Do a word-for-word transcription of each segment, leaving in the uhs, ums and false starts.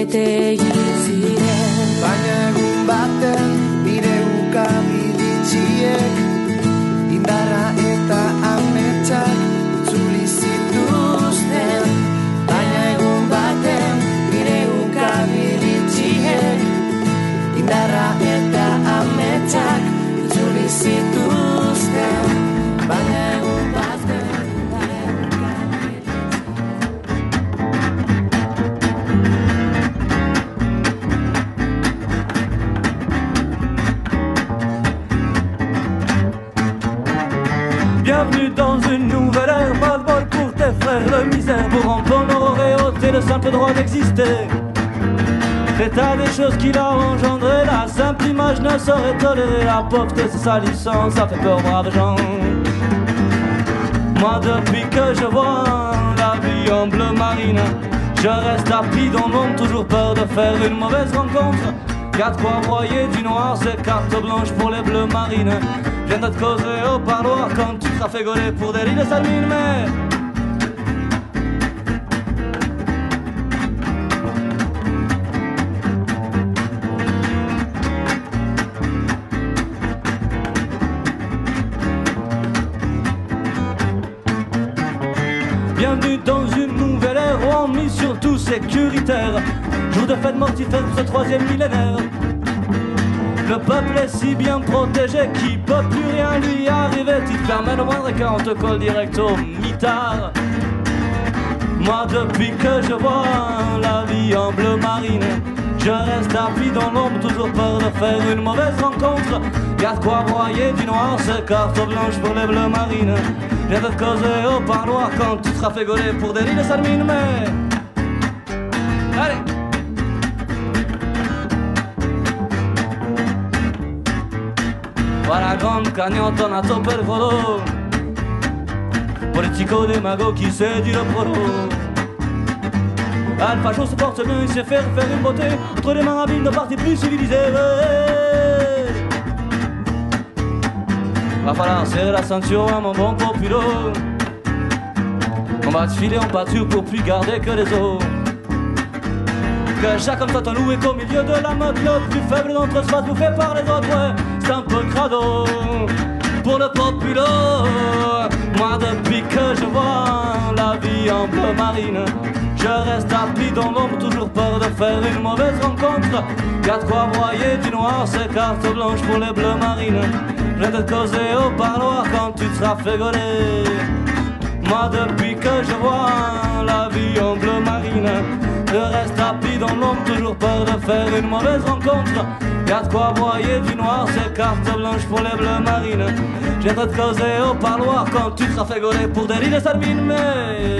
bete ziren. Baina egun baten nire ukabilitxiek indarra eta ametsak itzuli zituzten. Baina egun baten nire ukabilitxiek indarra eta ametsak itzuli zituzten. Baina egun baten Bienvenue dans une nouvelle ère, pas de bol pour tes frères de misère. Pour rendre ton auréoté le simple droit d'exister. L'état des choses qu'il a engendré, la simple image ne saurait tolérer. La pauvreté c'est sa licence, ça fait peur braves gens. Moi depuis que je vois la vie en bleu marine, je reste tapis dans l'ombre, toujours peur de faire une mauvaise rencontre. Y'a de quoi broyer du noir, c'est carte blanche pour les bleus marines. Viens de te causer au parloir quand tu seras fait gauler pour des lits de salmine, mais... Bienvenue dans une nouvelle ère où on mise surtout sécuritaire. Jour de fête mortifère pour ce troisième millénaire. Le peuple est si bien protégé qu'il peut plus rien lui arriver. Tu te permets le moindre écart, on te colle direct au mitard. Moi depuis que je vois la vie en bleu marine, je reste tapis dans l'ombre, toujours peur de faire une mauvaise rencontre. Y'a de quoi broyer du noir, c'est carte blanche pour les bleus marines. Viens de te causer au parloir quand tu seras fait gauler pour des lits de salmine, mais... Allez! Voilà grande cagnotte, on a topé le volo. Politico-démago qui séduit le prolo. Ah, le facho se porte bien, il sait faire faire une beauté entre les marabines de partis plus civilisés. Va falloir serrer la ceinture à mon bon populo. On va te filer en pâture pour plus garder que les os. Que chaque comme toi t'en loué qu'au milieu de la meute, le plus faible d'entre eux se fasse bouffer par les autres, ouais, c'est un peu crado pour le populo. Moi depuis que je vois la vie en bleu marine, je reste tapis dans l'ombre, toujours peur de faire une mauvaise rencontre. Y'a de quoi broyer du noir, c'est carte blanche pour les bleus marines. Je viens de te causer au parloir quand tu te seras fait gauler. Moi depuis que je vois la vie en bleu marine, je reste tapis dans l'ombre, toujours peur de faire une mauvaise rencontre. Y'a de quoi broyer du noir, c'est carte blanche pour les bleus marines. Je viens de te causer au parloir quand tu te seras fait gauler pour des lits de salmine, mais...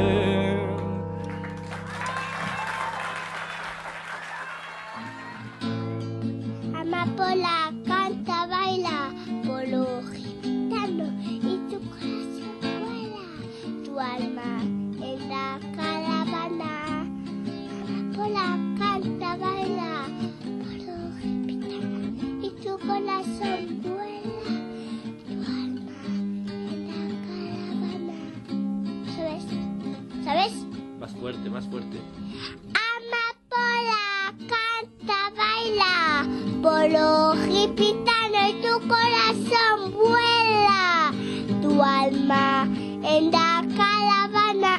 Amapola canta, baila, polo gitano y tu corazón vuela, tu alma en la caravana. Amapola canta, baila, polo gitano y tu corazón vuela, tu alma en la caravana. ¿Sabes? ¿Sabes? Más fuerte, más fuerte. Amapola canta, baila, polo gitano y tu corazón vuela, tu alma en la caravana.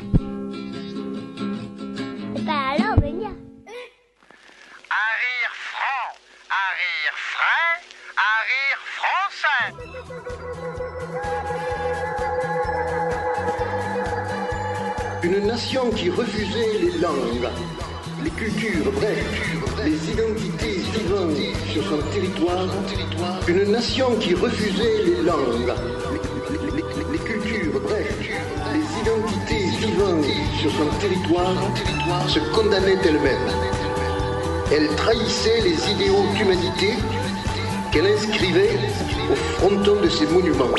Espéralo, ven ya. Un rire franc, un rire frais, un rire français. Une nation qui refusait les langues, les cultures, bref, les identités vivantes sur son territoire. Une nation qui refusait les langues, les, les, les, les cultures, bref, les identités vivantes sur son territoire se condamnait elle-même. Elle trahissait les idéaux d'humanité qu'elle inscrivait au fronton de ses monuments.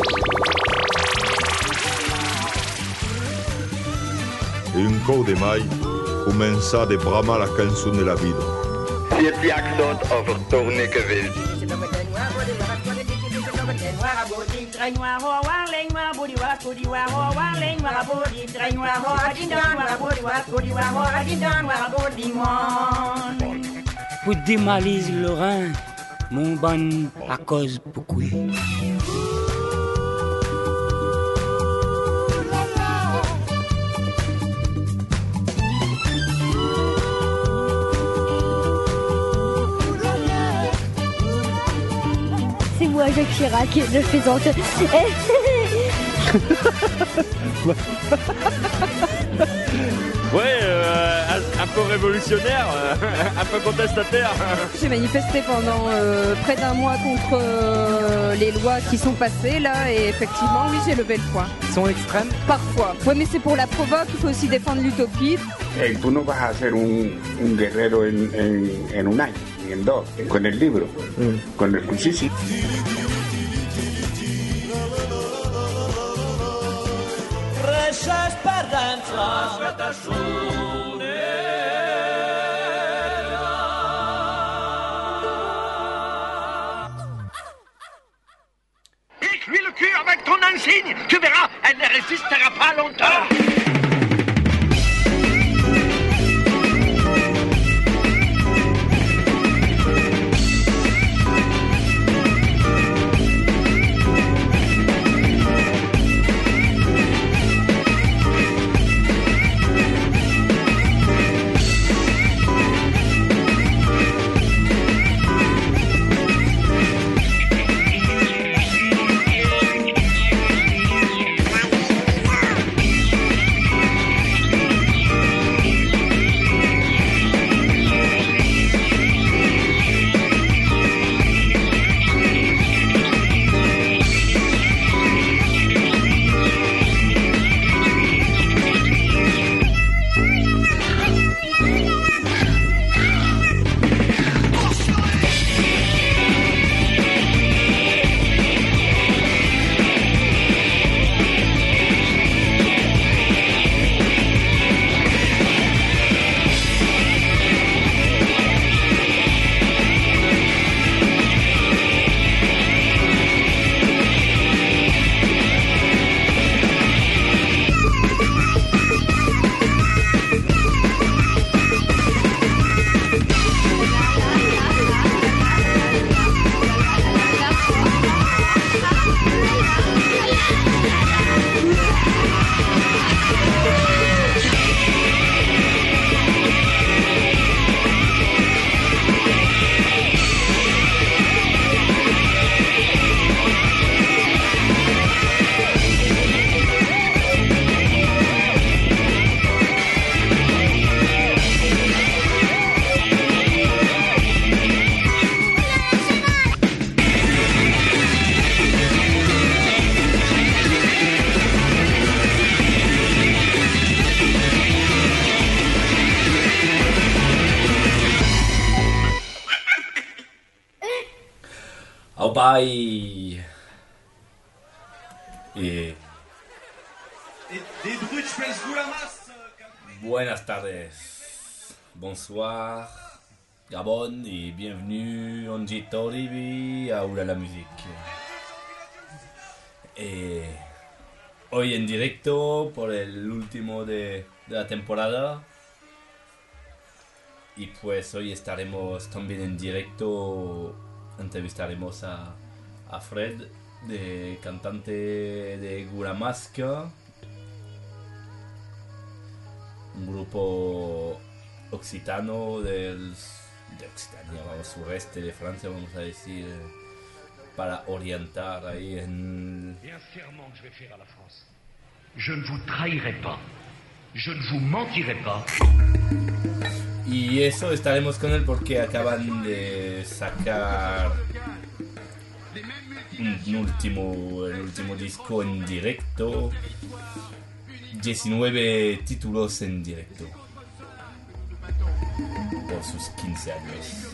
E un cor de mai comença de bramar la canzone della vita. Si het accent over Torneke wil. Pour démalise le rein, mon ban à cause beaucoup. C'est moi, Jacques Chirac, je plaisante. Ouais, euh, un, un peu révolutionnaire, euh, un peu contestataire. J'ai manifesté pendant euh, près d'un mois contre euh, les lois qui sont passées là et effectivement, oui, j'ai levé le poing. Ils sont extrêmes? Parfois. Oui, mais c'est pour la provoque, il faut aussi défendre l'utopie. Hey, tú no vas a ser un, un guerrero en, en, en un año, ni en dos, con el libro, mm. con el cuchillo. Reixes perdents les vetes soneres. Pique-lui le cul avec ton insigne. Tu verras, elle ne résistera pas longtemps. Bye. Et... Buenas tardes, bonsoir, Gabon y bienvenue en Jitoribi a Ula la Musique. Et hoy en directo por el último de, de la temporada. Y pues hoy estaremos también en directo, entrevistaremos a, a Fred, de cantante de Guramasca, un grupo occitano del, de Occitania, vamos, sureste de Francia, vamos a decir, para orientar ahí en... Et un serment que je vais faire à la France. Je ne vous trahirai pas. Je ne vous mentirai pas. Y eso, estaremos con él porque acaban de sacar un último, el último disco en directo, diecinueve títulos en directo por sus quince años.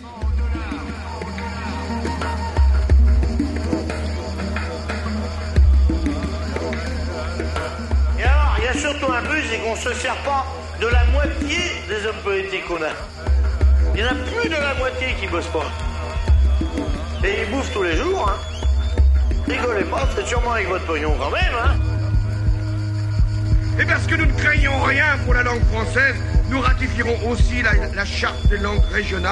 Et alors, il y a surtout un but, c'est qu'on se sert pas de la moitié des hommes politiques qu'on a. Il y en a plus de la moitié qui bossent pas. Et ils bouffent tous les jours, hein. Rigolez pas, c'est sûrement avec votre pognon quand même, hein. Et parce que nous ne craignons rien pour la langue française, nous ratifierons aussi la, la charte des langues régionales.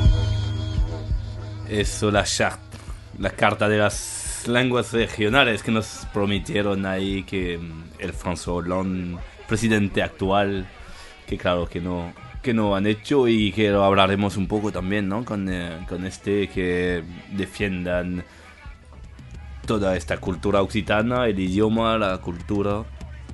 Eso, la charte, la carta de las lenguas regionales que nos prometieron ahí que el François Hollande, presidente actual, que claro que no, que no han hecho y que lo hablaremos un poco también, ¿no? Con, eh, con este que defiendan toda esta cultura occitana, el idioma, la cultura.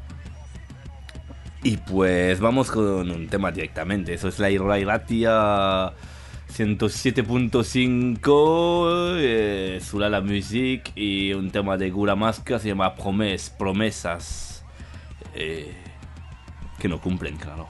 Y pues vamos con un tema directamente, eso es la Irrairatia ciento siete punto cinco, eh, Sula la Musique, y un tema de Gula Masca se llama Promes, Promesas, eh, que no cumplen, claro.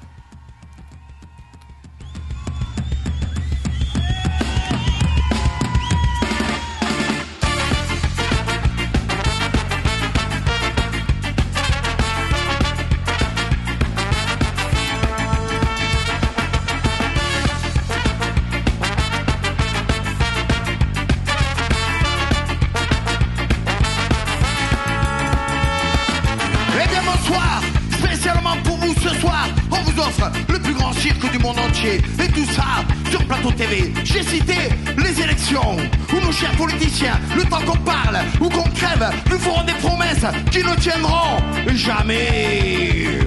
Et tout ça sur Plateau T V. J'ai cité les élections où nos chers politiciens, le temps qu'on parle ou qu'on crève, nous ferons des promesses qui ne tiendront jamais.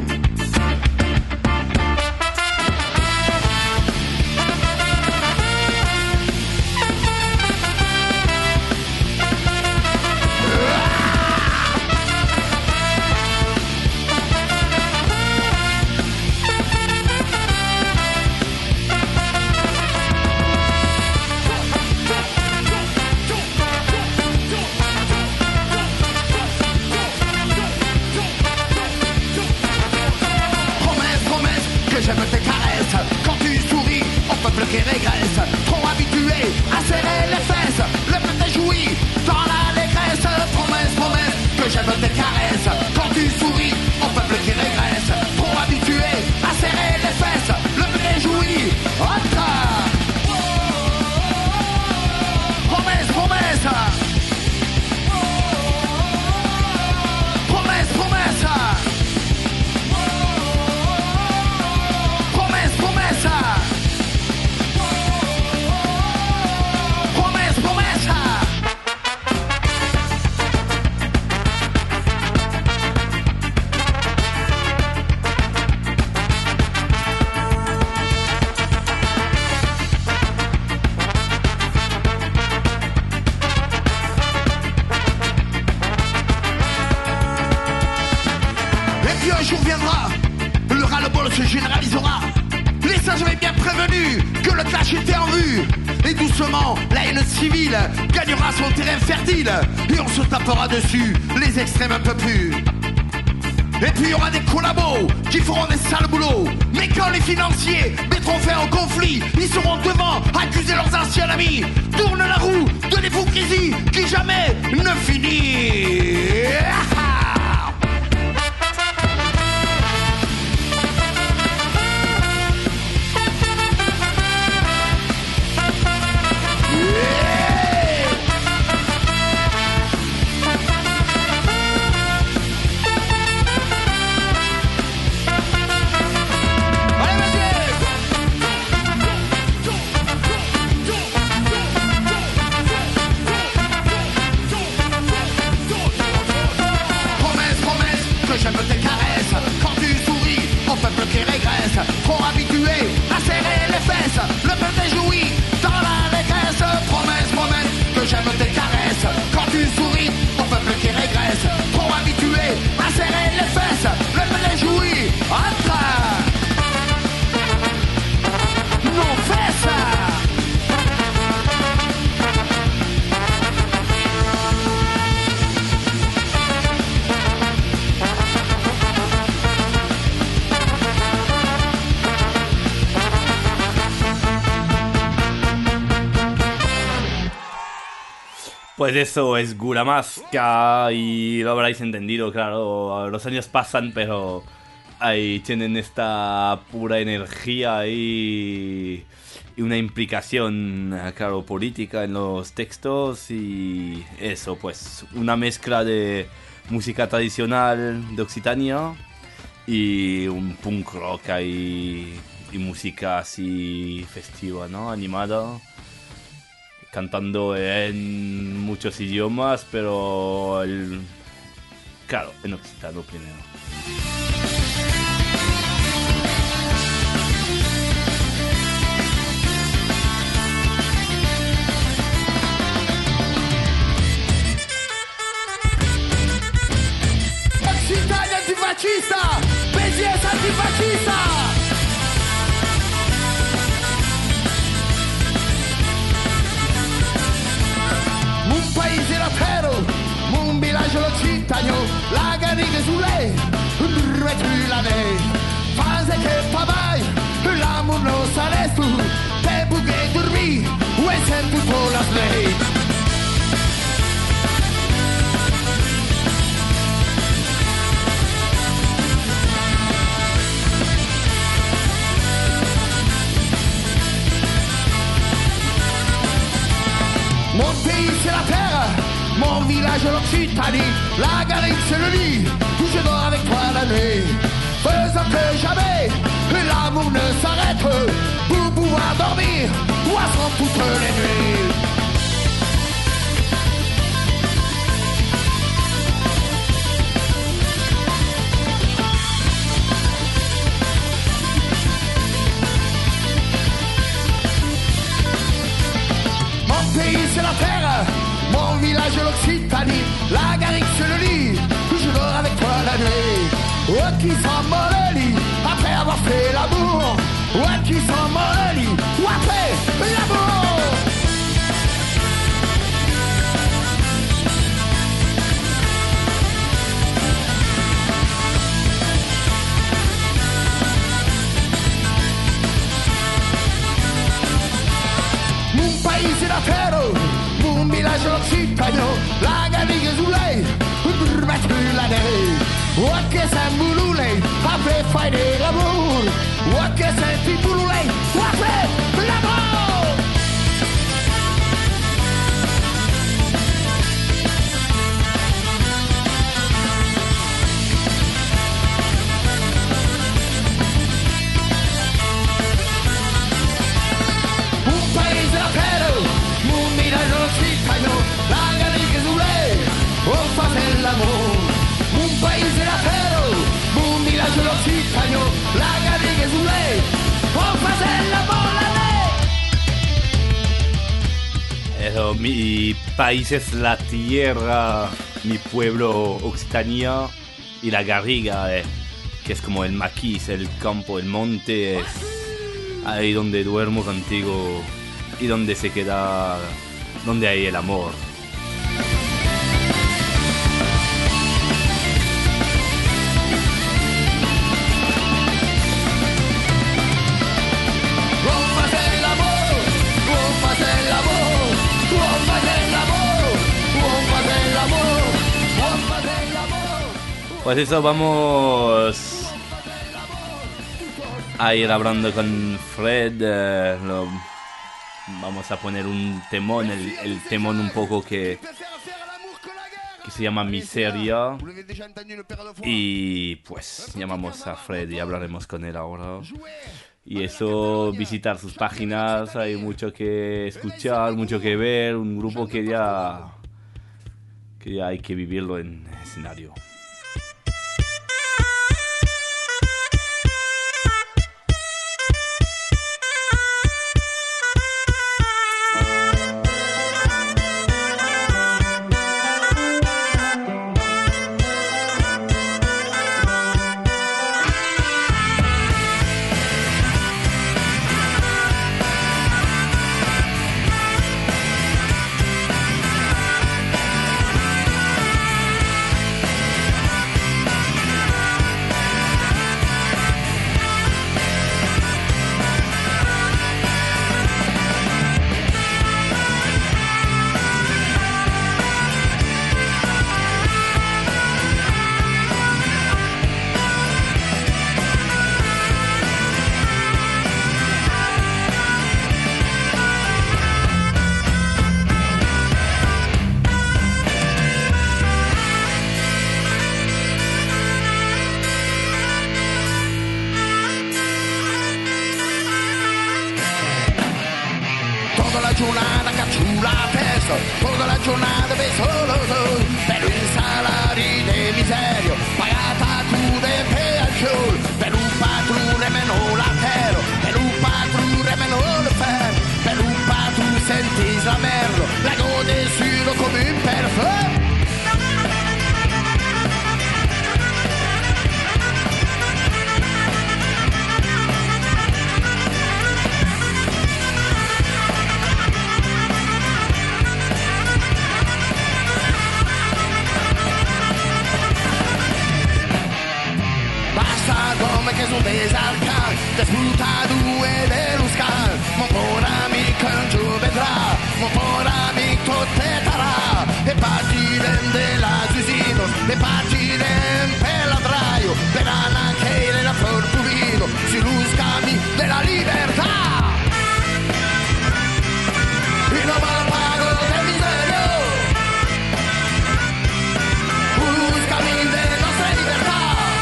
Qui régresse, trop habitué à serrer les fesses, le peuple jouit dans l'allégresse. Promesse, promesse, que j'aime tes caresses. Quand tu souris, au peuple qui régresse, trop habitué à serrer les fesses, le peuple jouit. Entre promesse, promesse, promesse, promesse, promesse, promesse. Se généralisera. Les sages avaient bien prévenu que le clash était en vue. Et doucement, la haine civile gagnera son terrain fertile. Et on se tapera dessus, les extrêmes un peu plus. Et puis il y aura des collabos qui feront des sales boulots. Mais quand les financiers mettront fin au conflit, ils seront devant accuser leurs anciens amis. Tourne la roue de l'hypocrisie qui jamais ne finit. Trop habitué à serrer les fesses, le peuple jouit dans l'allégresse. Promesse, promesse, que j'aime tes caresses. Quand tu souris, au peuple qui régresse. Trop habitué à serrer les fesses, le peuple jouit entre nos fesses. Pues eso es Gula Masca y lo habréis entendido, claro, los años pasan pero ahí tienen esta pura energía y, y una implicación, claro, política en los textos y eso, pues una mezcla de música tradicional de Occitania y un punk rock y, y música así festiva, ¿no? Animada, cantando en muchos idiomas, pero el, claro, en occitano primero. Occitania antifascista, belleza antifascista. Un paese latero, un villaggio l'Occitano, la garriga su lei, un retulane. Fase che fa mai, l'amour non sarà tu, te bughe dormi, o è sempre por la slave. Mon pays c'est la terre, mon village l'Occitanie, la galère c'est le lit, où je dors avec toi la nuit. Faisant que jamais, l'amour ne s'arrête, pour pouvoir dormir, poisson toutes les nuits. Mon pays c'est la terre, mon village l'Occitanie, la garrigue c'est le lit, où je dors avec toi la nuit. Ouais qui s'en le lit, après avoir fait l'amour. Ouais qui s'en le lit, ou après l'amour. Mon pays c'est la terre, mon village l'Occitano, la garrigue su lei, per mettere la lei. O che sei bulule, apre fai dell'amore. O che senti bulule, apre l'amore. Un paese latero, un villaggio l'Occitano, la garriga su lei, o fate l'amore. Un paese latero, un villaggio l'Occitano, la garriga su lei, o fasella volare. Eso, mi país es la tierra, mi pueblo Occitania, y la garriga, eh, que es como el maquis, el campo, el monte, es ahí donde duermo contigo y donde se queda, donde hay el amor. Pues eso, vamos a ir hablando con Fred. Eh, lo, vamos a poner un temón, el, el temón un poco que, que se llama Miseria. Y pues llamamos a Fred y hablaremos con él ahora. Y eso, visitar sus páginas, hay mucho que escuchar, mucho que ver. Un grupo que ya, que ya hay que vivirlo en escenario. giornata caccio la testa, tutta la giornata per solo tu, per un salario di miseria, pagata tu de peggio, per un patrone meno la terra, per un patrone meno le ferro, per un patrone senti la merda, la gode suro come un perfetto. Come che sono desarcato, disputato e dello scal, ma por amico un giù vedrà, ma por amico te darà, e partiren della Giusino, e partiren per la draio, per anche la fortuna, si luscami della libertà. E non me la pago del miserio, luscami della nostra libertà.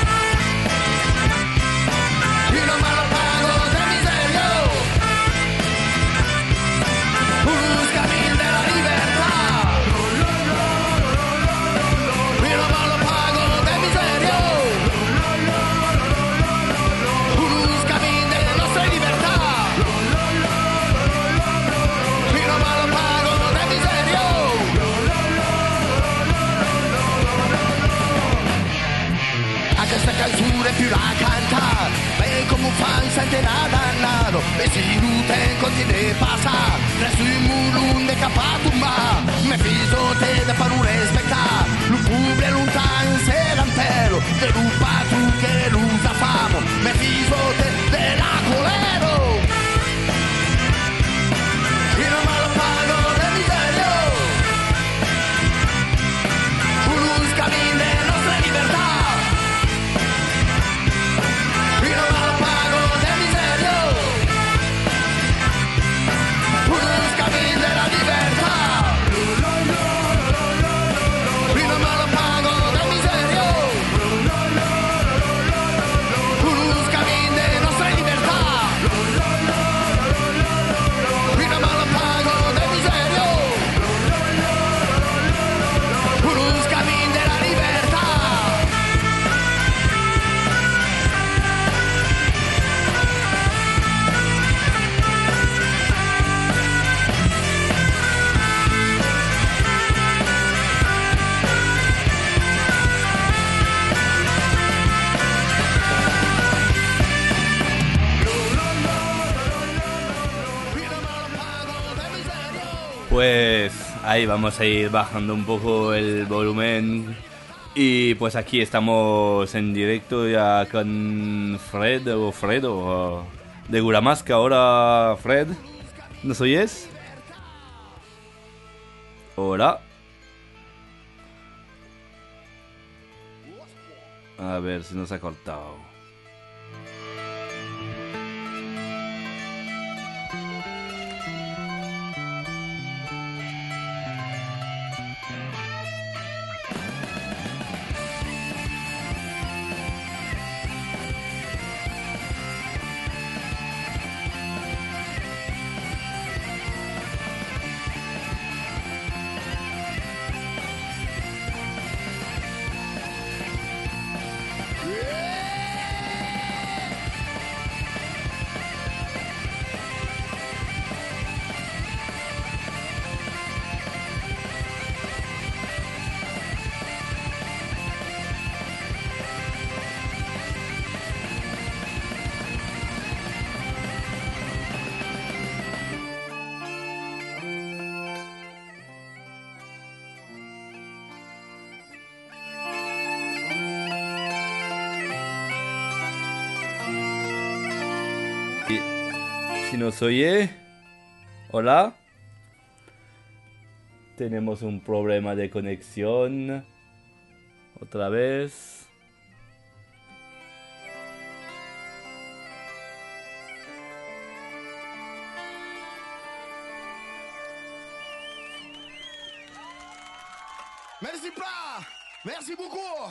Questa canzone più la canta, e come un fan sente la dannato, e si lute in continente passa, resto in mulun de capato ma, me fiso te da fare un respecta, lo pubblico lontano se l'antero, de lupa tu che l'usa famo, me fiso te della colero, e non me lo pago del miserio, un cammino delle nostre libertà. Pues ahí vamos a ir bajando un poco el volumen. Y pues aquí estamos en directo ya con Fred o Fred o de Guramasca. Ahora, Fred, ¿nos oyes? Hola. A ver si nos ha cortado. Si nos oye, hola. Tenemos un problema de conexión. Otra vez. Merci pas. Merci beaucoup.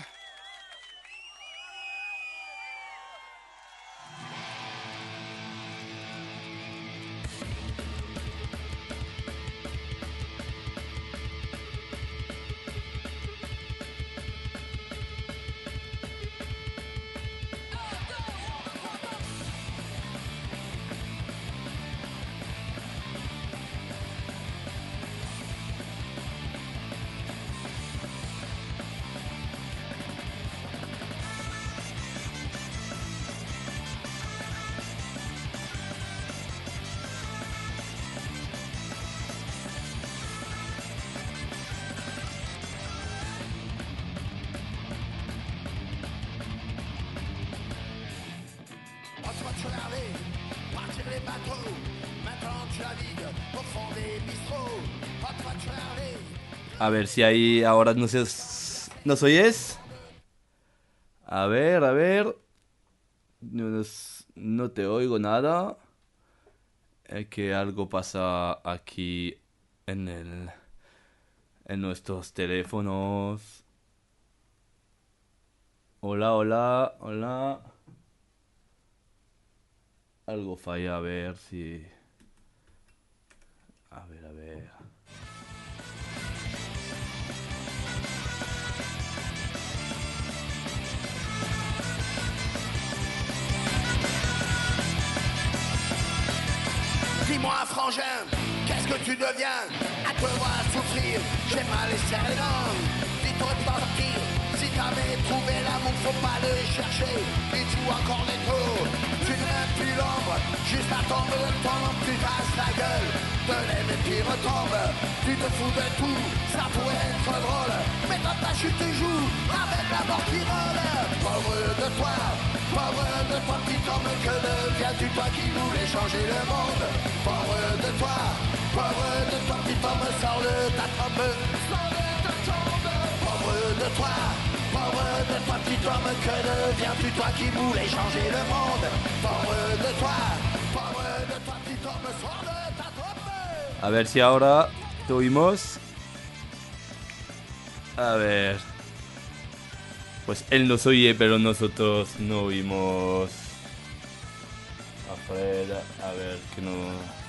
des bateaux. Maintenant tu navigues au fond des bistrots. Oh, toi tu es A ver si ahí ahora nos, es, nos oyes. A ver, a ver. No, nos- no te oigo nada. Es que algo pasa aquí en el en nuestros teléfonos. Hola, hola, hola. Algo falla, a ver si... A ver, a ver. Dis-moi, frangin, qu'est-ce que tu deviens? À te voir souffrir, j'ai mal et serré les dents. Dis-toi de partir, si t'avais trouvé l'amour, faut pas le chercher. Et tu encore les tours, tu n'aimes plus l'ombre, juste attendre le temps, tu casses la gueule. De l'aime et puis retombe, tu te fous de tout, ça pourrait être drôle. Mais dans ta chute tu joues, avec la mort qui rôle. Pauvre de toi, pauvre de toi, petit homme, que deviens-tu, toi qui voulais changer le monde? Pauvre de toi, pauvre de toi, petit homme, sors de ta tombe, sors de ta tombe. Pauvre de toi, pauvre de toi, petit homme, que deviens-tu, toi qui voulais changer le monde? Pauvre de toi, pauvre de toi, petit homme, sors de ta tombe. A ver si ahora te oímos. A ver. Pues él nos oye, pero nosotros no oímos. A Fred, a ver que no.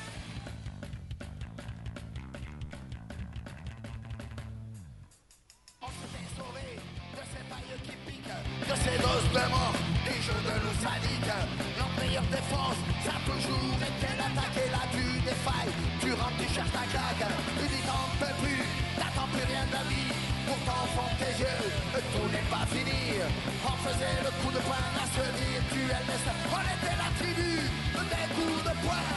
De ces doses de mort, des jeux de loup sadique. Notre meilleure défense, ça a toujours été l'attaque. Et là tu défailles, tu rentres, tu cherches ta claque. Tu dis t'en peux plus, t'attends plus rien de la vie. Pourtant au fond de tes yeux, tout n'est pas fini. On faisait le coup de poing à se dire tu es le destin. On était la tribu des coups de poing.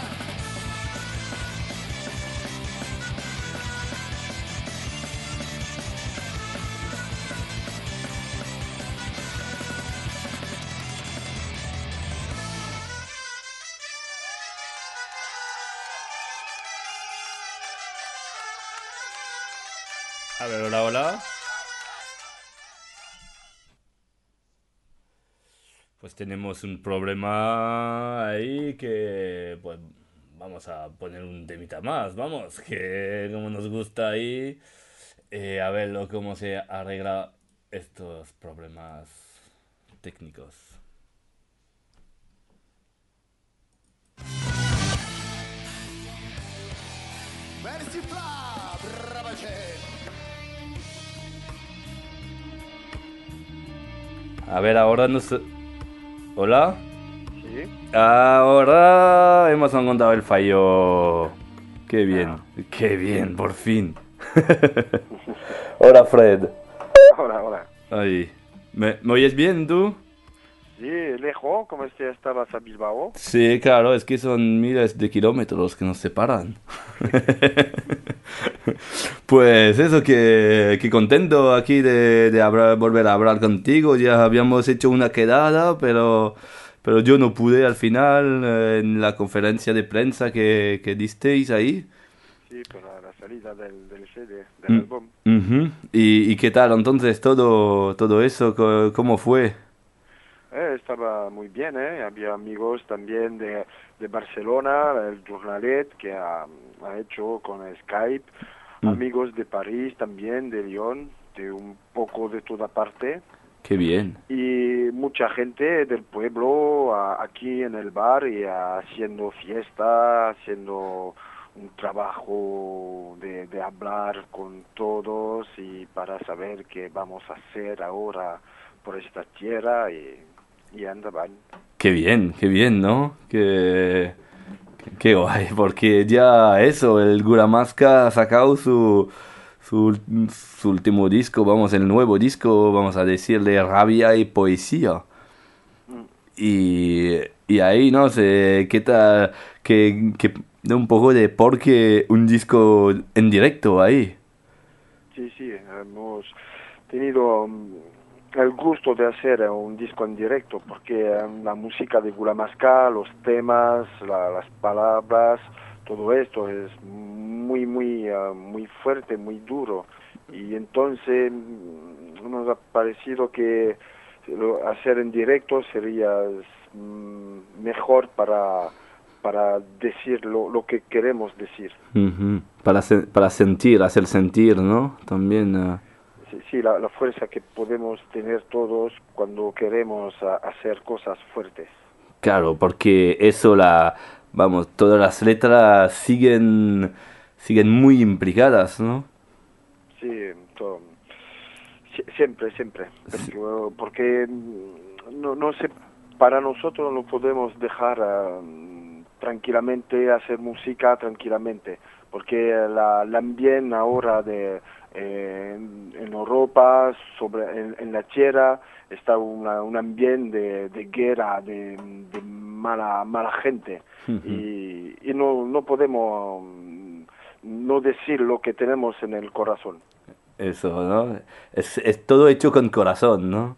A ver, hola, hola. Pues tenemos un problema ahí que pues vamos a poner un temita más, vamos, que como nos gusta ahí, eh, a ver lo- cómo se arregla estos problemas técnicos. Merci Fla, bravache. A ver, ahora nos... ¿Hola? Sí. Ahora hemos encontrado el fallo. Qué bien, qué bien, por fin. Hola, Fred. Hola, hola. Ahí. ¿Me, ¿me oyes bien tú? Sí, lejos, como si estabas a Bilbao. Sí, claro, es que son miles de kilómetros que nos separan. Pues eso, que, que contento aquí de, de hablar- volver a hablar contigo. Ya habíamos hecho una quedada, pero, pero yo no pude al final eh, en la conferencia de prensa que, que disteis ahí. Sí, para la salida del, del C D, del Mm, álbum. ujú. ¿Y, y qué tal entonces todo, todo eso? Co- ¿Cómo fue? Eh, estaba muy bien, ¿eh? Había amigos también de, de Barcelona, el Journalet, que ha, ha hecho con Skype. Mm. Amigos de París también, de Lyon, de un poco de toda parte. Qué bien. Y mucha gente del pueblo a- aquí en el bar y haciendo fiesta, haciendo un trabajo de, de hablar con todos y para saber qué vamos a hacer ahora por esta tierra y, y andaban. Qué bien, qué bien, ¿no? Qué, qué guay, porque ya eso, el Guramasca ha sacado su, su, su último disco, vamos, el nuevo disco, vamos a decirle Rabia y Poesía. Y, y ahí, no sé, qué tal, que, que de un poco de por qué un disco en directo ahí. Sí, sí, hemos tenido mm, el gusto de hacer un disco en directo, porque la música de Gula Masca, los temas, la, las palabras, todo esto es muy, muy, uh, muy fuerte, muy duro. Y entonces nos ha parecido que lo, hacer en directo sería mm, mejor para, para decir lo, lo que queremos decir. Uh-huh. Para, se, para sentir, hacer sentir, ¿no? También... Uh... Sí, la, la fuerza que podemos tener todos cuando queremos a, hacer cosas fuertes. Claro, porque eso, la, vamos, todas las letras siguen, siguen muy implicadas, ¿no? Sí, todo, siempre, siempre, porque, porque no, no sé, para nosotros no podemos dejar uh, tranquilamente hacer música tranquilamente, porque la, el ambiente ahora de Eh, en, en Europa, sobre, en, en la tierra, está una, un ambiente de, de guerra, de, de mala, mala gente. Uh-huh. Y, y no, no podemos um, no decir lo que tenemos en el corazón. Eso, ¿no? Es, es todo hecho con corazón, ¿no?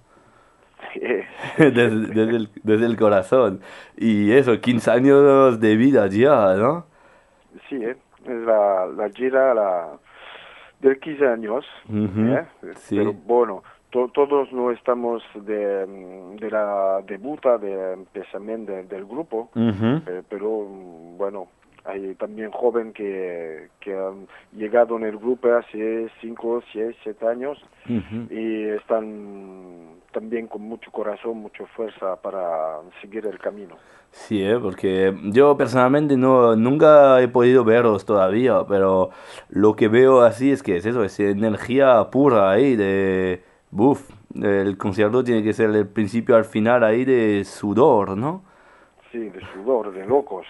desde, desde, el, desde el corazón. Y eso, quince años de vida ya, ¿no? Sí, ¿eh? Es la, la gira, la... de quince años, uh-huh. ¿eh? Sí. Pero bueno, to, todos no estamos de, de la debuta, de empezamiento de, del grupo, uh-huh. eh, pero bueno, hay también jóvenes que, que han llegado en el grupo hace cinco, seis, siete años uh-huh. y están también con mucho corazón, mucha fuerza para seguir el camino. Sí, ¿eh? Porque yo personalmente no nunca he podido verlos todavía, pero lo que veo así es que es eso, es energía pura ahí de... Buf, el concierto tiene que ser del principio al final ahí de sudor, ¿no? Sí, de sudor, de locos.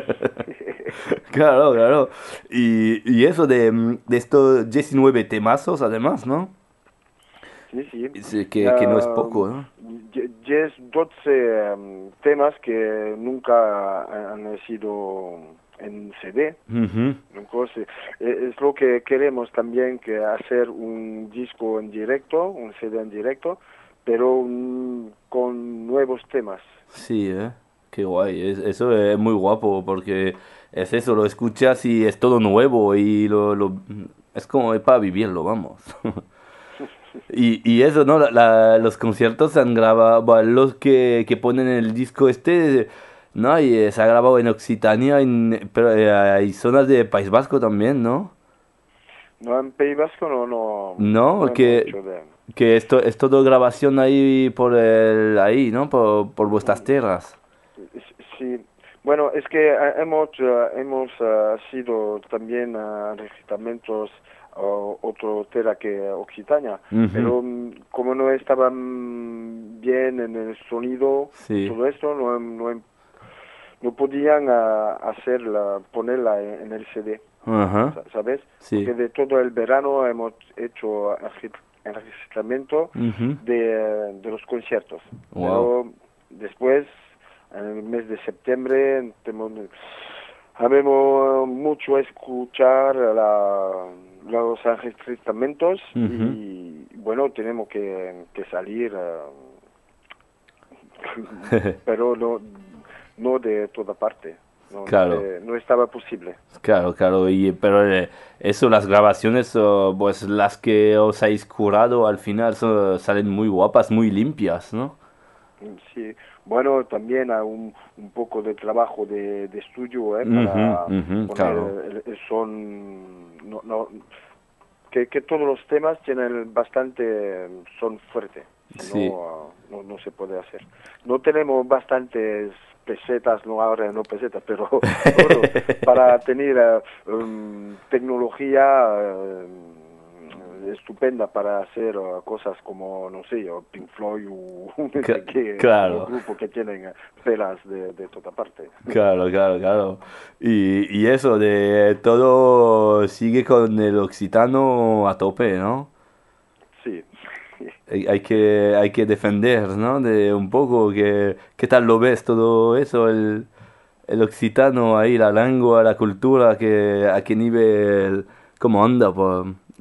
Claro, claro. Y, y eso de, de estos diecinueve temazos además, ¿no? Sí, sí. Sí, que, uh, que no es poco, ¿no? diez, doce um, temas que nunca han sido en C D. Uh-huh. Entonces, es lo que queremos también, que hacer un disco en directo, un C D en directo, pero um, con nuevos temas. Sí, ¿eh? Qué guay. Es, eso es muy guapo porque es eso, lo escuchas y es todo nuevo y lo, lo es como para vivirlo, vamos. Y, y eso, ¿no? La, la, los conciertos se han grabado, bueno, los que, que ponen el disco este, ¿no? Y se ha grabado en Occitania, en, pero eh, hay zonas de País Vasco también, ¿no? No, en País Vasco no, no. No, no que, de... que esto es todo grabación ahí por el, ahí, ¿no? Por, por vuestras tierras. Sí, bueno, es que hemos, uh, hemos uh, sido también a uh, recitamientos o otro tierra que Occitania, uh-huh. pero um, como no estaban bien en el sonido, sí. todo esto no, no, no podían uh, hacerla, ponerla en, en el C D, uh-huh. ¿sabes? Sí. Porque de todo el verano hemos hecho enregistramiento uh-huh. de, de los conciertos, wow. Pero después, en el mes de septiembre, tenemos, habemos mucho a escuchar la los enregistramientos uh-huh. y bueno, tenemos que, que salir uh, pero no, no de toda parte, no, claro. no, no estaba posible. Claro, claro, y, pero eh, eso, las grabaciones, oh, pues las que os habéis curado al final so, salen muy guapas, muy limpias, ¿no? Sí, bueno, también hay un, un poco de trabajo de, de estudio, ¿eh? Para uh-huh, uh-huh, poner claro. el, el son, no, no, que, que todos los temas tienen bastante, son fuertes, sí. no, uh, no, no se puede hacer. No tenemos bastantes pesetas, no ahora no pesetas, pero bueno, para tener uh, um, tecnología uh, estupenda para hacer uh, cosas como, no sé, o Pink Floyd o un C- claro. grupo que tienen uh, pelas de, de toda parte. Claro, claro, claro. Y, y eso, de todo sigue con el occitano a tope, ¿no? Sí. Hay, hay que hay que defender, ¿no? De un poco, que, ¿qué tal lo ves todo eso? El, el occitano ahí, la lengua, la cultura, que, a qué nivel, cómo anda, pues...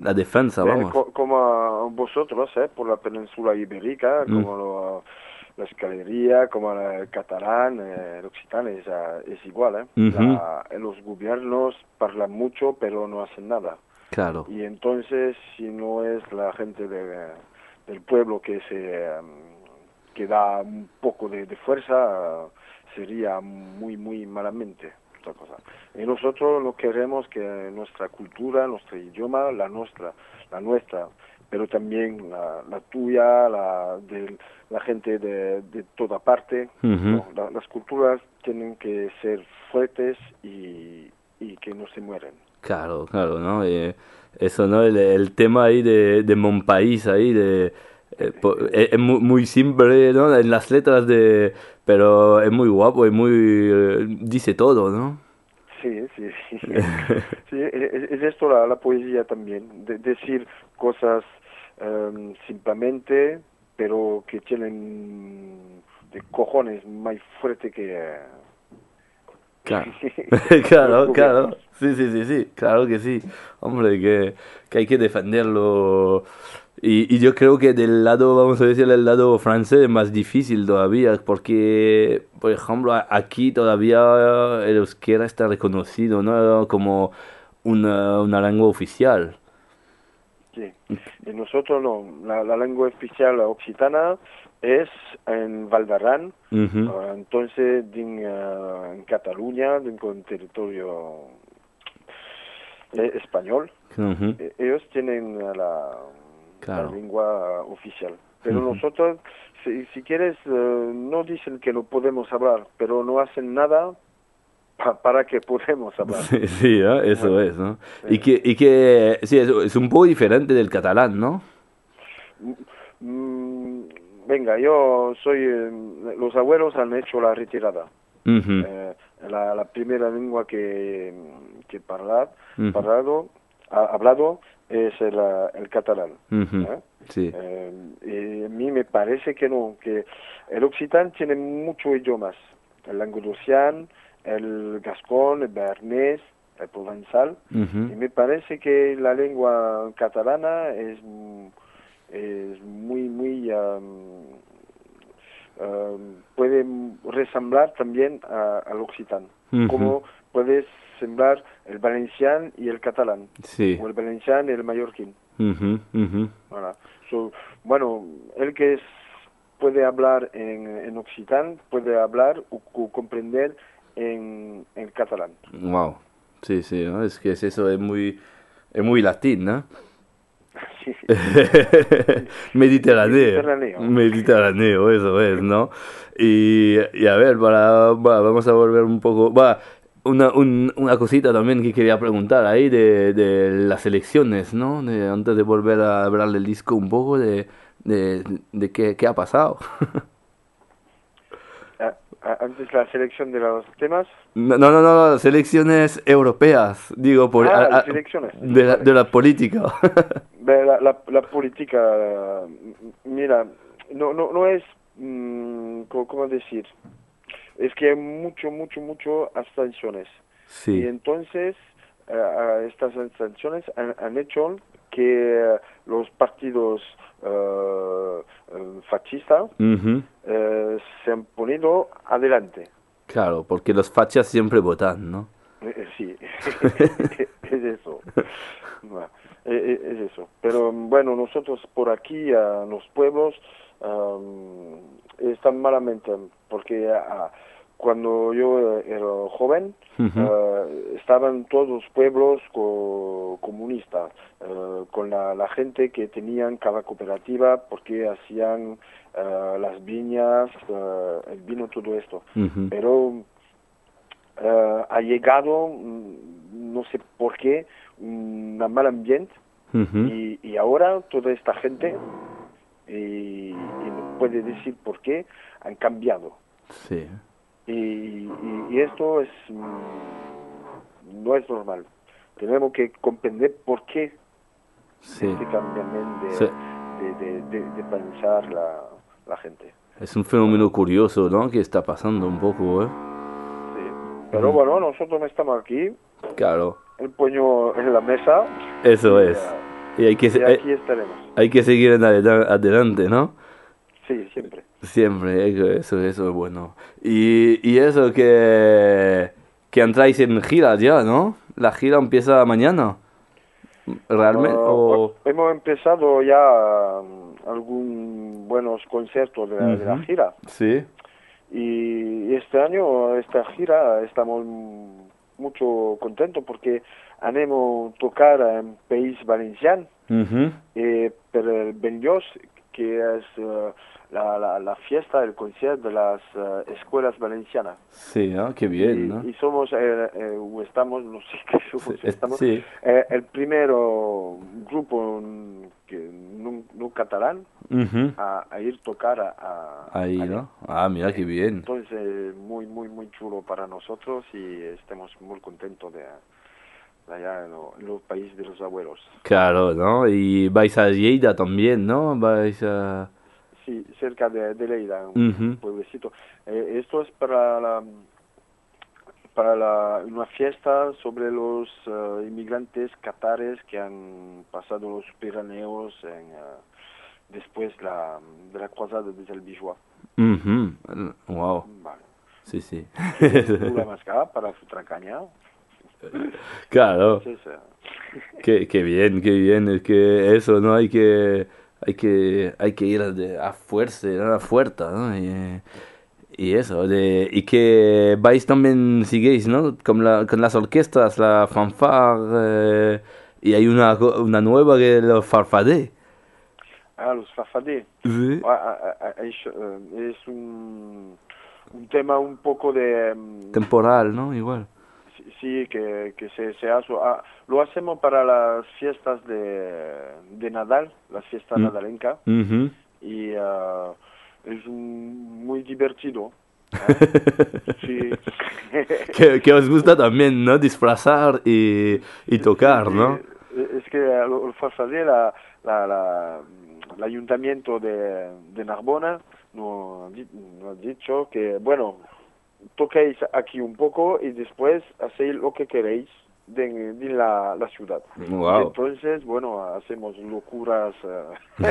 la defensa, Eh, vamos. co- como vosotros, eh, por la península ibérica, Mm. como lo- la escalería, como el catalán, eh, el occitano, es, ah, es igual. Eh. Ujú. La- los gobiernos hablan mucho, pero no hacen nada. Claro. Y entonces, si no es la gente de- del pueblo que se em, que da un poco de, de fuerza, sería muy, muy malamente otra cosa. Y nosotros no queremos que nuestra cultura, nuestro idioma, la nuestra, la nuestra, pero también la, la tuya, la de la gente de, de toda parte, Ujú. no, la- las culturas tienen que ser fuertes y, y que no se mueren. Claro, claro, ¿no? Eh, eso, ¿no? El, el tema ahí de, de Mon País, ahí, de, eh, po- es, es muy, muy simple, ¿no? En las letras, de pero es muy guapo y muy... eh, dice todo, ¿no? Sí, sí, sí. Sí, es, es esto la, la poesía también, de decir cosas em, simplemente, pero que tienen de cojones más fuerte que... eh, Claro, los claro, claro, gobiernos. sí, sí, sí, sí, claro que sí, hombre, que, que hay que defenderlo. Y, y yo creo que del lado, vamos a decir, del lado francés es más difícil todavía, porque, por ejemplo, a- aquí todavía el euskera está reconocido, ¿no? Como una, una lengua oficial. Sí. Y nosotros no, la, la lengua oficial occitana es en Valdarán, Ujú. ah, entonces din, ah, en Cataluña, en un territorio eh, español. Ujú. Eh, ellos tienen eh, la, Claro. la lengua oficial. Pero Ujú. nosotros, si, si quieres, eh, no dicen que no podemos hablar, pero no hacen nada pa- para que podamos hablar. Sí, sí, ¿no? Eso Bueno, es, ¿no? Y que, y que, sí, es, es un poco diferente del catalán, ¿no? Mm, venga, yo soy... eh, los abuelos han hecho la retirada. Ujú. Eh, la, la primera lengua que, que parlar, Ujú. parlado, ha- hablado es el, ah, el catalán. Ujú. ¿eh? Sí. Eh, y a mí me parece que no, que el occitán tiene muchos idiomas, el languedocian, el gascón, el bearnés, el provenzal, Ujú. y me parece que la lengua catalana es, mm, es muy, muy, um, um, puede resemblar también a- al occitán, Ujú. como puedes sembrar el valencián y el catalán, Sí. o el valencián y el mallorquín. Ujú, ujú. Voilà. So, bueno, el que es, puede hablar en, en occitán, puede hablar o, o comprender en, en catalán. Wow. Sí, sí, ¿no? Es que es eso, es muy, es muy latín, ¿no? Sí. Mediterráneo. Mediterráneo. Mediterráneo, eso es, ¿no? Y, y a ver, para, va, vamos a volver un poco... Va, una, un- una cosita también que quería preguntar ahí de, de las elecciones, ¿no? De- antes de volver a hablar del disco un poco, de, de, de qué, qué ha pasado. Ah, ah, Antes la selección de los temas. No, no, no, no, las elecciones europeas, digo, por, Ah, a- las a- elecciones. de, la, de la política. Ve, La, la, la política, m- mira, no, no, no es, mm, co- ¿cómo decir? Es que hay mucho, mucho, mucho abstenciones. Sí. Y entonces, eh, eh, estas abstenciones han, han hecho que eh, los partidos eh, eh, fascistas Ujú. eh, se han ponido adelante. Claro, porque los fachas siempre votan, ¿no? Eh, eh, Sí, es eso. Bueno, eh, eh, es eso. Pero bueno, nosotros por aquí, a los pueblos, am, están malamente, porque ah, cuando yo eh, era joven, Ujú. eh, estaban todos los pueblos co- comunistas, eh, con la, la gente que tenían cada cooperativa, porque hacían eh, las viñas, eh, el vino, todo esto. Ujú. Pero eh, ha llegado, mm, no sé por qué, un mal ambiente, Ujú. y, y ahora toda esta gente, y, y no puede decir por qué, han cambiado. Sí. Y, y- y esto es mm, no es normal. Tenemos que comprender por qué Sí. este cambio de, Sí. de, de, de- de pensar la, la gente. Es un fenómeno curioso, ¿no? Que está pasando un poco, ¿eh? Sí. Pero Ujú. bueno, nosotros estamos aquí, Claro, el puño en la mesa. eso y, es. eh, Y hay que, y hay, aquí estaremos. hay que seguir en adela- adelante, ¿no? Sí, siempre. Siempre, eh, eso, eso es bueno. Y, y eso que, que entráis en gira ya, ¿no? La gira empieza mañana. ¿Realmente? Uh, o... Hemos empezado ya um, algún buenos conciertos de, uh-huh. de la gira. Sí. Y este año, esta gira, estamos mucho contentos porque anhemos tocar en País Valenciano, uh-huh. eh, per el veintidós, que es uh, la, la, la fiesta, el concierto de las uh, escuelas valencianas. Sí, ¿no? Qué bien, y, ¿no? Y somos, eh, eh, estamos, no sé qué somos, sí, estamos, sí. Eh, el primero grupo que no, no catalán uh-huh. a, a ir a tocar a, a ahí, a ¿no? Ah, mira, qué bien. Entonces, muy, muy, muy chulo para nosotros y estamos muy contentos de, de allá en, lo, en los países de los abuelos. Claro, ¿no? Y vais a Lleida también, ¿no? Vais a... Sí, cerca de, de Lleida, un uh-huh. pueblecito. Eh, esto es para la, para la, una fiesta sobre los uh, inmigrantes catares que han pasado los Pirineos en, uh, después la, de la cruzada de Albigeois. Uh-huh. Wow. Vale. Sí, sí. Una mascada para su tracaña. Claro. Entonces, uh... qué, qué bien, qué bien. Es que eso, ¿no? Hay que... Hay que, hay que ir a, a fuerza, a fuerza, ¿no? Y, y eso, de, y que vais también, siguéis, ¿no? Con, la, con las orquestas, la fanfare, eh, y hay una, una nueva que es los farfadés. Ah, los farfadés. Sí. Ah, ah, ah, es, es un, un tema un poco de... temporal, ¿no? Igual. Sí, que, que se, se hace, ah, lo hacemos para las fiestas de, de Nadal, las fiestas mm. nadalencas, uh-huh. y uh, es un, muy divertido. ¿eh? Sí. que, que os gusta también, ¿no? Disfrazar y, y tocar, sí, ¿no? Es que el farfadé, la, la, la, el ayuntamiento de, de Narbona nos, nos ha dicho que, bueno, toquéis aquí un poco y después hacéis lo que queréis de, de la, la ciudad. Wow. Y entonces, bueno, hacemos locuras. Uh...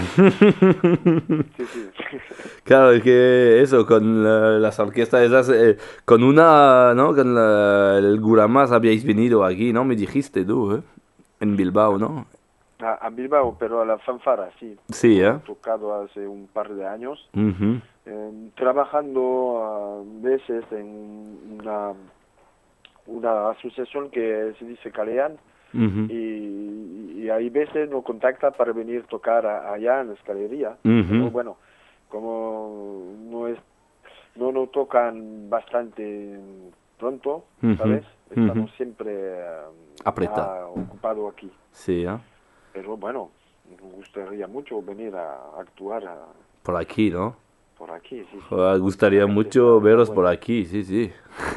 sí, sí. Claro, es que eso, con la, las orquestas esas, eh, con una, ¿no? Con la, el Guramas habíais venido aquí, ¿no? Me dijiste tú, ¿eh? En Bilbao, ¿no? A, a Bilbao, pero a la fanfara, sí. Sí, ¿eh? He tocado hace un par de años. Uh-huh. Eh, trabajando a veces en una, una asociación que se dice Calean, uh-huh. y, y hay veces nos contacta para venir a tocar a, allá en la escalería. Uh-huh. Pero bueno, como no es no nos tocan bastante pronto, uh-huh. ¿sabes? Estamos uh-huh. siempre uh, ocupados aquí. Sí, ¿eh? Pero bueno, me gustaría mucho venir a actuar a, por aquí, ¿no? Por aquí, sí. sí. Me gustaría mucho veros bueno. por aquí, sí, sí.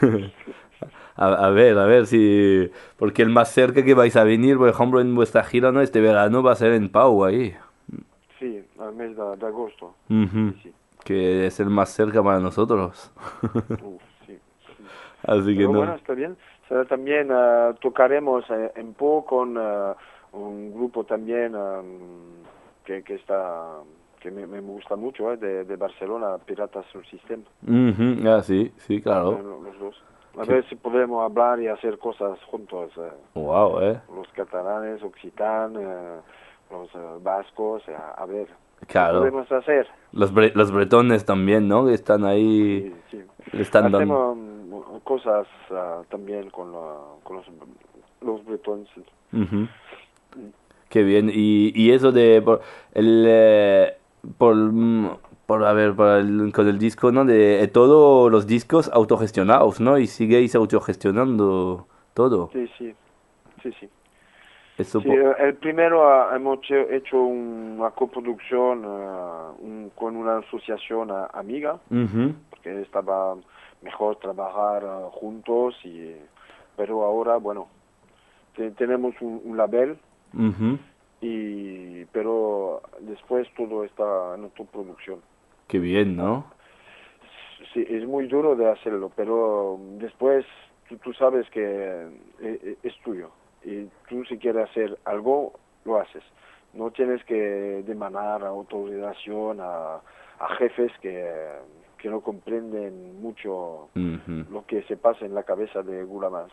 a, a ver, a ver si... Porque el más cerca que vais a venir, por ejemplo, en vuestra gira, ¿no? Este verano va a ser en Pau, ahí. Sí, al mes de, de agosto. Uh-huh. sí, sí. Que es el más cerca para nosotros. Uf, sí, sí. Así que Pero no. bueno, está bien. O sea, también uh, tocaremos uh, en Pau con uh, un grupo también um, que, que está... que me, me gusta mucho, ¿eh? de, de Barcelona, Piratas del Sistema. Uh-huh. Ah, sí, sí, claro. Bueno, los dos. A ver si podemos hablar y hacer cosas juntos. Eh. Wow, ¿eh? Los catalanes, occitanos, eh, los eh, vascos, eh, a ver. Claro. ¿Qué podemos hacer? Los, bre los bretones también, ¿no? Que están ahí. Sí, sí. Están Hacemos dando... cosas uh, también con, la, con los, los bretones. Uh-huh. Qué bien. Y, y eso de... Por, el... Eh, por, por a ver, por el, con el disco, ¿no? De, de todos los discos autogestionados, ¿no? Y siguéis autogestionando todo. Sí, sí, sí, sí. Eso sí el primero uh, hemos hecho una coproducción uh, un, con una asociación uh, amiga, uh-huh. porque estaba mejor trabajar uh, juntos, y pero ahora, bueno, te, tenemos un, un label, uh-huh. y pero después todo está en tu producción. Qué bien, ¿no? Sí, es muy duro de hacerlo, pero después tú, tú sabes que es, es tuyo, y tú si quieres hacer algo, lo haces. no tienes que demandar autorización a, a jefes que, que no comprenden mucho Ujú. lo que se pasa en la cabeza de Gulamas.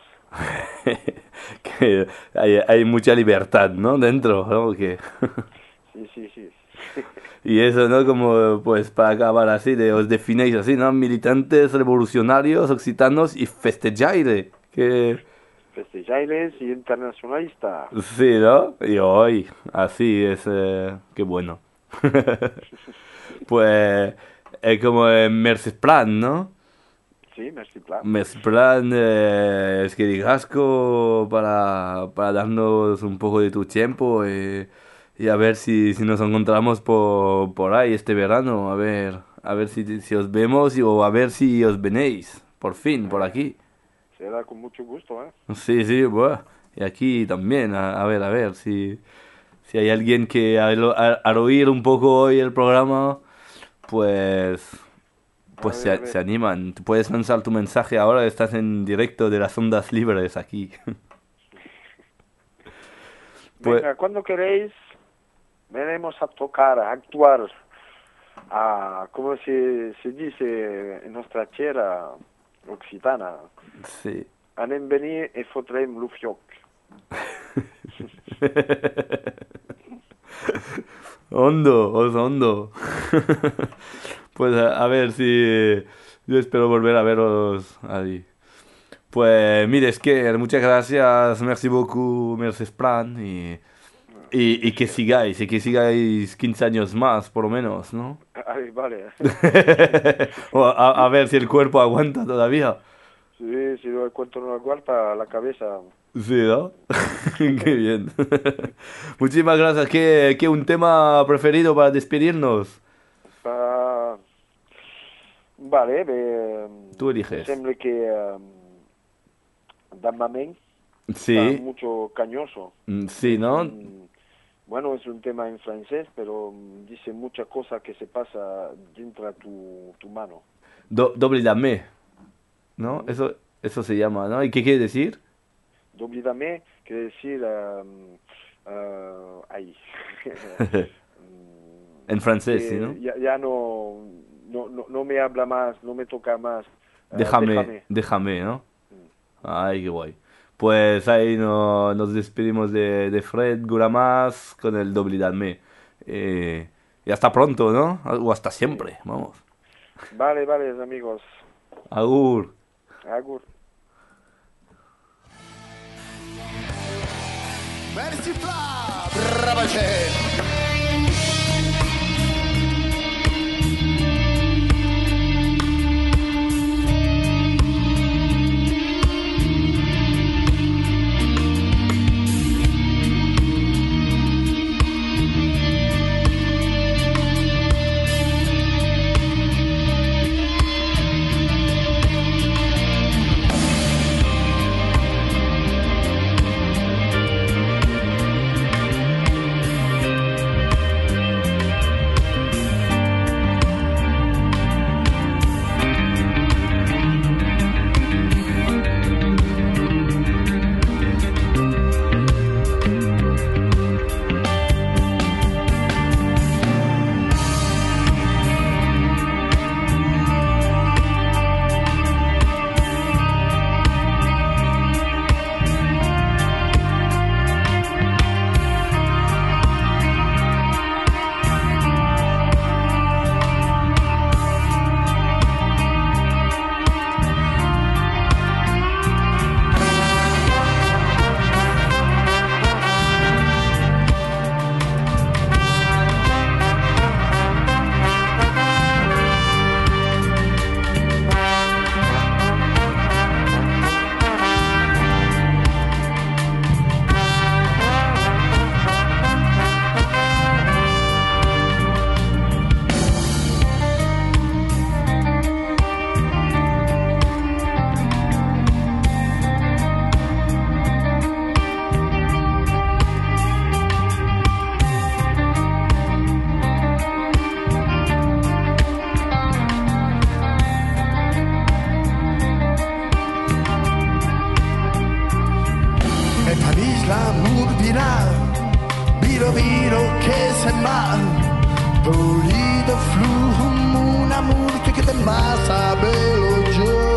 Que hay, hay mucha libertad, ¿no? Dentro, ¿no? Que... Sí, sí, sí. Y eso, ¿no? Como, pues, para acabar así, de, os definéis así, ¿no? Militantes revolucionarios occitanos y festejaire. Que... Festejaires y internacionalistas. Sí, ¿no? Y hoy, así es, eh, qué bueno. Pues, es como en Mercesplan, ¿no? Sí, merci plan. Mercesplan, eh, es que digasco para, para darnos un poco de tu tiempo eh, y a ver si, si nos encontramos por, por ahí este verano, a ver, a ver si, si os vemos y, o a ver si os venéis, por fin, por aquí. Será con mucho gusto, ¿eh? Sí, sí, bueno, y aquí también, a, a ver, a ver, si, si hay alguien que al, al- al oír un poco hoy el programa, pues, pues A se, ver, a ver. se animan. Tú puedes lanzar tu mensaje ahora, estás en directo de las ondas libres aquí. Pues, Venga, cuando queréis, venimos a tocar, a actuar, a, como se, se dice en nuestra tierra occitana, sí. anem venir e fotrem l'ufioc. Hondo, os hondo. Pues a, a ver si yo espero volver a veros ahí. Pues mire, es que muchas gracias, merci beaucoup, merci Spran y, y, y que sigáis, y que sigáis quince años más por lo menos, ¿no? Ay, vale. O a, a ver si el cuerpo aguanta todavía. Sí, si no encuentro no aguanta la cabeza. Sí, ¿no? Qué bien. Muchísimas gracias. ¿Qué, qué un tema preferido para despedirnos? Pa... Vale, bé... Tú eliges. Me sembla que um, Damamén Sí. está mucho cañoso. Mm, sí, ¿no? Mm, Bueno, es un tema en francés, pero mm, dice muchas cosas que se pasa dentro de tu, tu mano. Do, doble dame, ¿no? Eso, eso se llama, ¿no? ¿Y qué quiere decir? Doble dame quiere decir... um, uh, ahí. En francés, Que ¿sí, no? Ya, ya no, no, no, no me habla más, no me toca más. uh, Déjame, déjame, ¿no? Ay, qué guay. Pues ahí no, nos despedimos de, de Fred Guramas con el doble dame. Eh, y hasta pronto, ¿no? O hasta siempre, vamos. Vale, vale, amigos. Agur. Agur. Merci Fla, bravache. Dolido flum, un amor que te más abelo yo.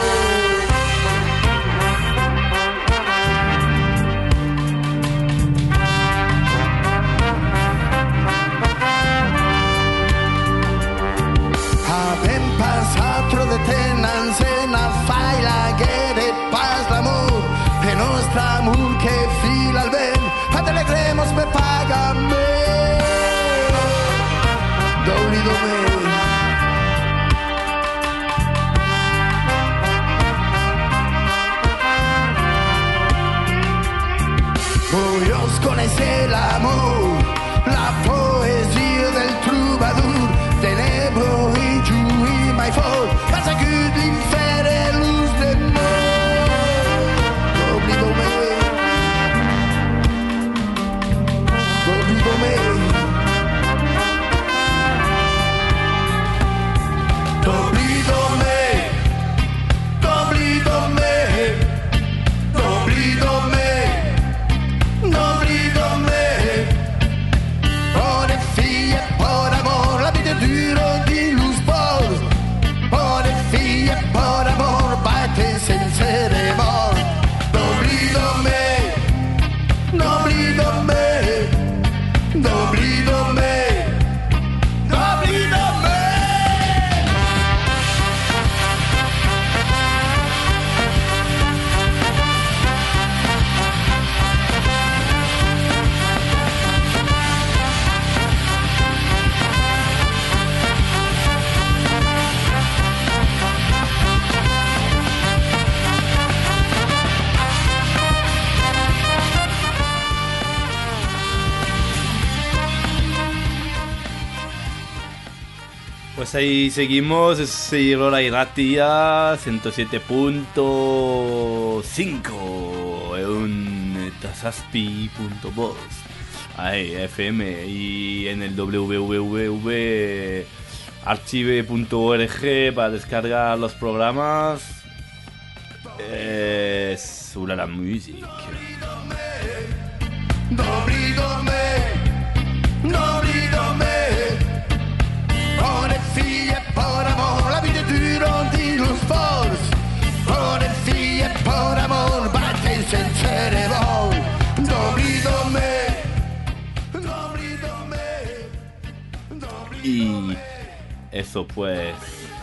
Avem passato de tenans en a faila che de pas l'amor e nostra amor che fila al vent atelegremos me paga me dolido me Vos conocés l'amor la poesia del troubadour Tenebro i giui mai fort passa que l'infern e luz de mort D'oblido me D'oblido me D'oblido me D'oblido me D'oblido me D'oblido me Por fille por amor la vida dura di luz por Por fille por amor bate sense remor D'oblido me D'oblido me D'oblido me D'oblido me Pues ahí seguimos, es Irola Irratia ciento siete punto cinco en tasaspi punto voz ahí F M y en el w w w punto archive punto org para descargar los programas. Es Ulala Music. D'oblido me D'oblido me Por fille por amor la vida dura di luz force Por fille por amor bate sense remor D'oblido me D'oblido me Y eso pues.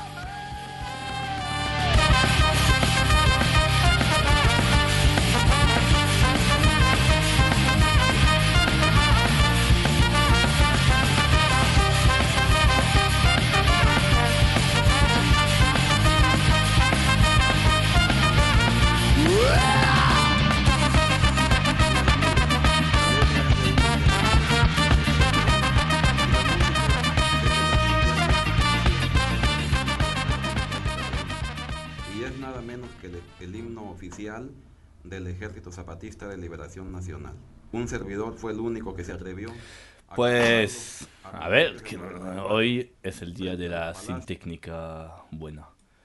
del Ejército Zapatista de Liberación Nacional. Un servidor fue el único que se atrevió. Pues, a ver, que hoy es el día de la sin técnica buena.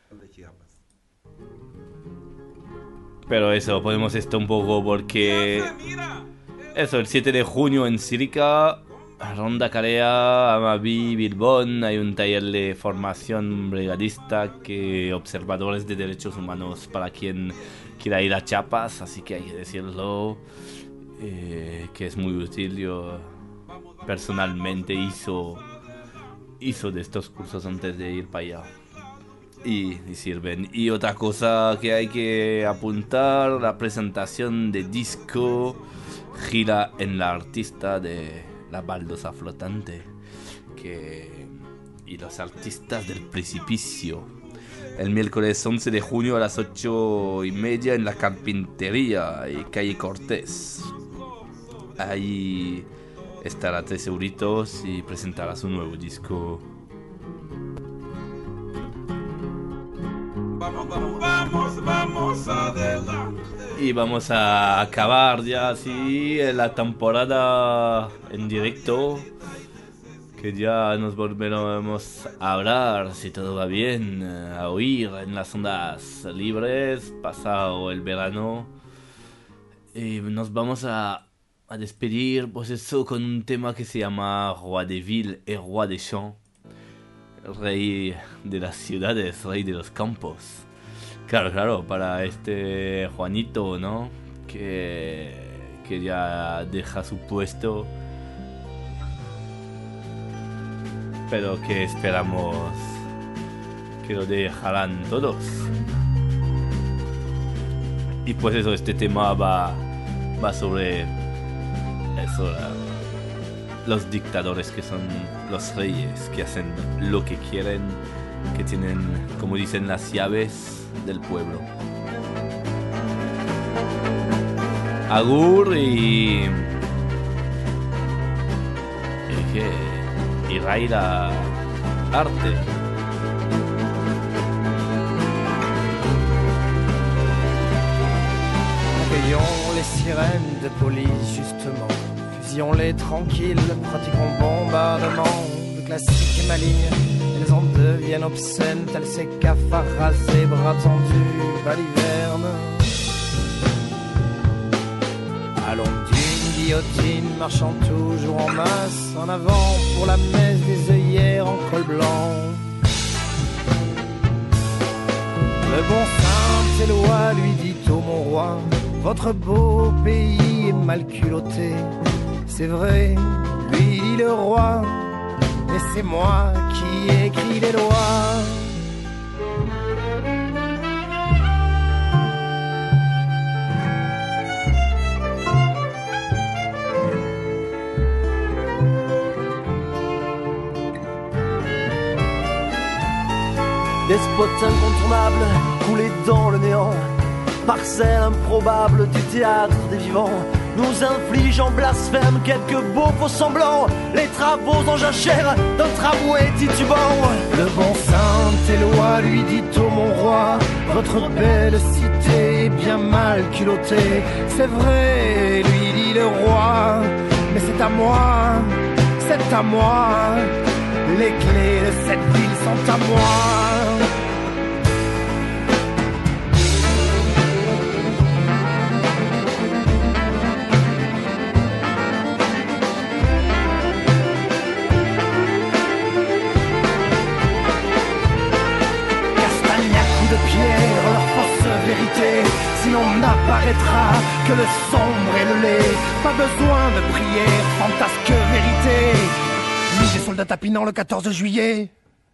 Pero eso, ponemos esto un poco porque... Eso, el siete de junio en Sírica, Ronda Carea, Amaví, Bilbón, hay un taller de formación brigadista que observadores de derechos humanos para quien quiera ir a Chiapas, así que hay que decirlo, eh, que es muy útil. Yo personalmente hizo, hizo de estos cursos antes de ir para allá y, y sirven. Y otra cosa que hay que apuntar, la presentación de disco gira en la artista de La Baldosa Flotante que, y los artistas del precipicio. El miércoles once de junio a las ocho y media en la Carpintería y calle Cortés. Ahí estará tres euritos y presentará su nuevo disco. Vamos, vamos, vamos, vamos adelante. Y vamos a acabar ya así la temporada en directo. Que ya nos volveremos a hablar, si todo va bien, a oír en las ondas libres, pasado el verano. Y nos vamos a a despedir pues eso con un tema que se llama Roi des villes et Roi des champs. Rey de las ciudades, rey de los campos. Claro, claro, para este Juanito, ¿no? Que, que ya deja su puesto, pero que esperamos que lo dejarán todos. Y pues eso, este tema va, va sobre eso, la, los dictadores que son los reyes, que hacen lo que quieren, que tienen, como dicen, las llaves del pueblo. Agur y... y que... y Raira Arte. Accueillons les sirènes de police justement, fusillons-les tranquilles, pratiquons bombardement de classiques malignes. Elles en deviennent obscènes, tels ces cafards rasés, bras tendus, balivernes. Allons d'une guillotine, marchant toujours en masse, en avant pour la messe des œillères en col blanc. Le bon Saint-Éloi lui dit ô mon roi, votre beau pays est mal culotté. C'est vrai, lui dit le roi, mais c'est moi qui écris les lois. Despote incontournable, coulé dans le néant, parcelle improbable du théâtre des vivants, nous inflige en blasphème quelques beaux faux semblants, les travaux en jachère d'un tramway titubant. Le bon Saint-Éloi lui dit ô mon roi, votre belle cité est bien mal culottée. C'est vrai, lui dit le roi, mais c'est à moi, c'est à moi, les clés de cette ville sont à moi. Sinon n'apparaîtra que le sombre et le laid. Pas besoin de prière, fantasque vérité. Ni des soldats tapinant le quatorze juillet.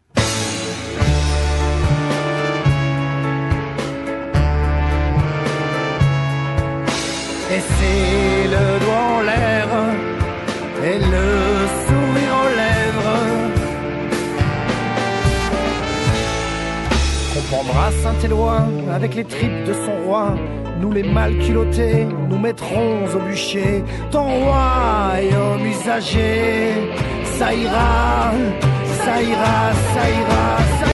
Et c'est le doigt en l'air et le sourire aux lèvres. Comprendra Saint-Éloi avec les tripes de son roi. Nous les mal culottés, nous mettrons au bûcher. Ton royaume usagé, ça ira, ça ira, ça ira, ça ira.